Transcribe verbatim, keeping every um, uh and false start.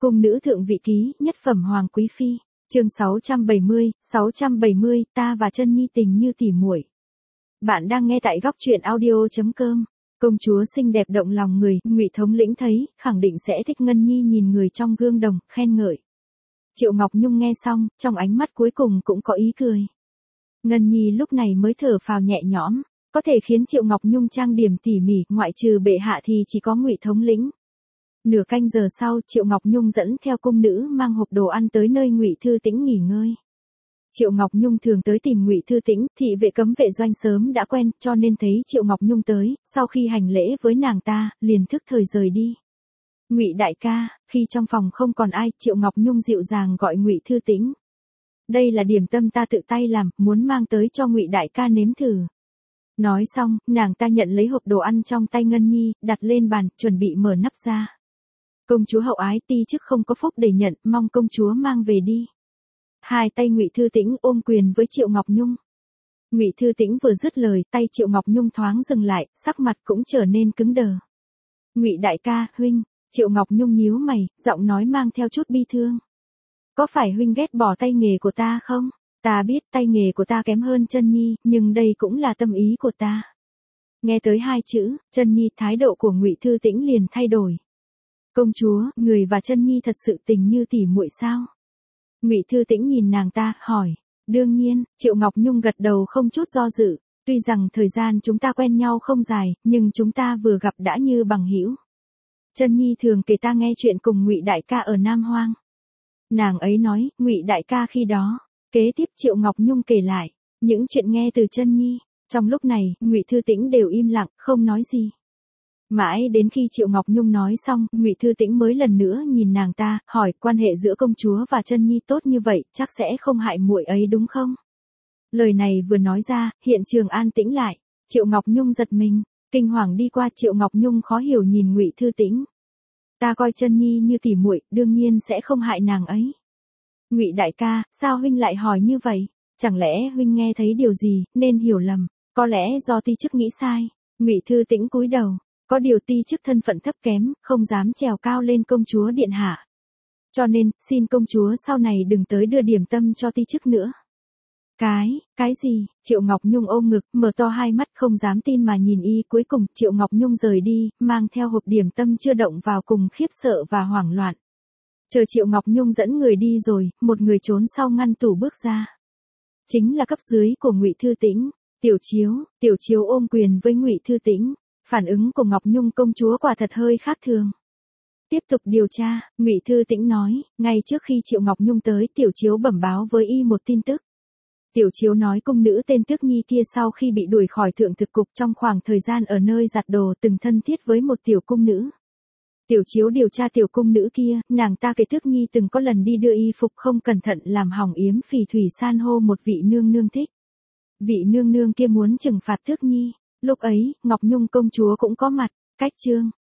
Cung nữ thượng vị ký, nhất phẩm hoàng quý phi, chương sáu trăm bảy mươi, sáu trăm bảy mươi, ta và Chân Nhi tình như tỉ muội. Bạn đang nghe tại góc truyện audio chấm com. Công chúa xinh đẹp động lòng người, Ngụy thống lĩnh thấy, khẳng định sẽ thích Ngân Nhi nhìn người trong gương đồng, khen ngợi. Triệu Ngọc Nhung nghe xong, trong ánh mắt cuối cùng cũng có ý cười. Ngân Nhi lúc này mới thở phào nhẹ nhõm, có thể khiến Triệu Ngọc Nhung trang điểm tỉ mỉ, ngoại trừ bệ hạ thì chỉ có Ngụy thống lĩnh. Nửa canh giờ sau, Triệu Ngọc Nhung dẫn theo cung nữ mang hộp đồ ăn tới nơi Ngụy Thư Tĩnh nghỉ ngơi. Triệu Ngọc Nhung thường tới tìm Ngụy Thư Tĩnh, thị vệ cấm vệ doanh sớm đã quen, cho nên thấy Triệu Ngọc Nhung tới, sau khi hành lễ với nàng ta, liền thức thời rời đi. Ngụy đại ca, khi trong phòng không còn ai, Triệu Ngọc Nhung dịu dàng gọi Ngụy Thư Tĩnh. Đây là điểm tâm ta tự tay làm, muốn mang tới cho Ngụy đại ca nếm thử. Nói xong, nàng ta nhận lấy hộp đồ ăn trong tay Ngân Nhi, đặt lên bàn, chuẩn bị mở nắp ra. Công chúa hậu ái ti chức không có phúc để nhận, mong công chúa mang về đi. Hai tay Ngụy Thư Tĩnh ôm quyền với Triệu Ngọc Nhung. Ngụy Thư Tĩnh vừa dứt lời, tay Triệu Ngọc Nhung thoáng dừng lại, sắc mặt cũng trở nên cứng đờ. Ngụy đại ca, huynh, Triệu Ngọc Nhung nhíu mày, giọng nói mang theo chút bi thương. Có phải huynh ghét bỏ tay nghề của ta không? Ta biết tay nghề của ta kém hơn Chân Nhi, nhưng đây cũng là tâm ý của ta. Nghe tới hai chữ, Chân Nhi, thái độ của Ngụy Thư Tĩnh liền thay đổi. Công chúa, người và Chân Nhi thật sự tình như tỉ muội sao? Ngụy Thư Tĩnh nhìn nàng ta, hỏi. Đương nhiên, Triệu Ngọc Nhung gật đầu không chút do dự. Tuy rằng thời gian chúng ta quen nhau không dài, nhưng chúng ta vừa gặp đã như bằng hữu. Chân Nhi thường kể ta nghe chuyện cùng Ngụy đại ca ở Nam Hoang. Nàng ấy nói, Ngụy đại ca khi đó. Kế tiếp Triệu Ngọc Nhung kể lại những chuyện nghe từ Chân Nhi. Trong lúc này, Ngụy Thư Tĩnh đều im lặng, không nói gì. Mãi đến khi Triệu Ngọc Nhung nói xong, Ngụy Thư Tĩnh mới lần nữa nhìn nàng ta, hỏi, quan hệ giữa công chúa và Chân Nhi tốt như vậy, chắc sẽ không hại muội ấy đúng không? Lời này vừa nói ra, hiện trường an tĩnh lại. Triệu Ngọc Nhung giật mình, kinh hoàng đi qua, Triệu Ngọc Nhung khó hiểu nhìn Ngụy Thư Tĩnh. Ta coi Chân Nhi như tỉ muội, đương nhiên sẽ không hại nàng ấy. Ngụy đại ca, sao huynh lại hỏi như vậy? Chẳng lẽ huynh nghe thấy điều gì, nên hiểu lầm, có lẽ do ti chức nghĩ sai. Ngụy Thư Tĩnh cúi đầu. Có điều ti chức thân phận thấp kém, không dám trèo cao lên công chúa điện hạ. Cho nên, xin công chúa sau này đừng tới đưa điểm tâm cho ti chức nữa. Cái, cái gì? Triệu Ngọc Nhung ôm ngực, mở to hai mắt không dám tin mà nhìn y. Cuối cùng, Triệu Ngọc Nhung rời đi, mang theo hộp điểm tâm chưa động vào cùng khiếp sợ và hoảng loạn. Chờ Triệu Ngọc Nhung dẫn người đi rồi, một người trốn sau ngăn tủ bước ra. Chính là cấp dưới của Ngụy Thư Tĩnh, Tiểu Chiếu. Tiểu Chiếu ôm quyền với Ngụy Thư Tĩnh. Phản ứng của Ngọc Nhung công chúa quả thật hơi khác thường. Tiếp tục điều tra, Ngụy Thư Tĩnh nói, ngay trước khi Triệu Ngọc Nhung tới, Tiểu Chiếu bẩm báo với y một tin tức. Tiểu Chiếu nói cung nữ tên Tước Nhi kia sau khi bị đuổi khỏi thượng thực cục trong khoảng thời gian ở nơi giặt đồ từng thân thiết với một tiểu cung nữ. Tiểu Chiếu điều tra tiểu cung nữ kia, nàng ta kể Tước Nhi từng có lần đi đưa y phục không cẩn thận làm hỏng yếm phỉ thủy san hô một vị nương nương thích. Vị nương nương kia muốn trừng phạt Tước Nhi. Lúc ấy, Ngọc Nhung công chúa cũng có mặt. Cách chương,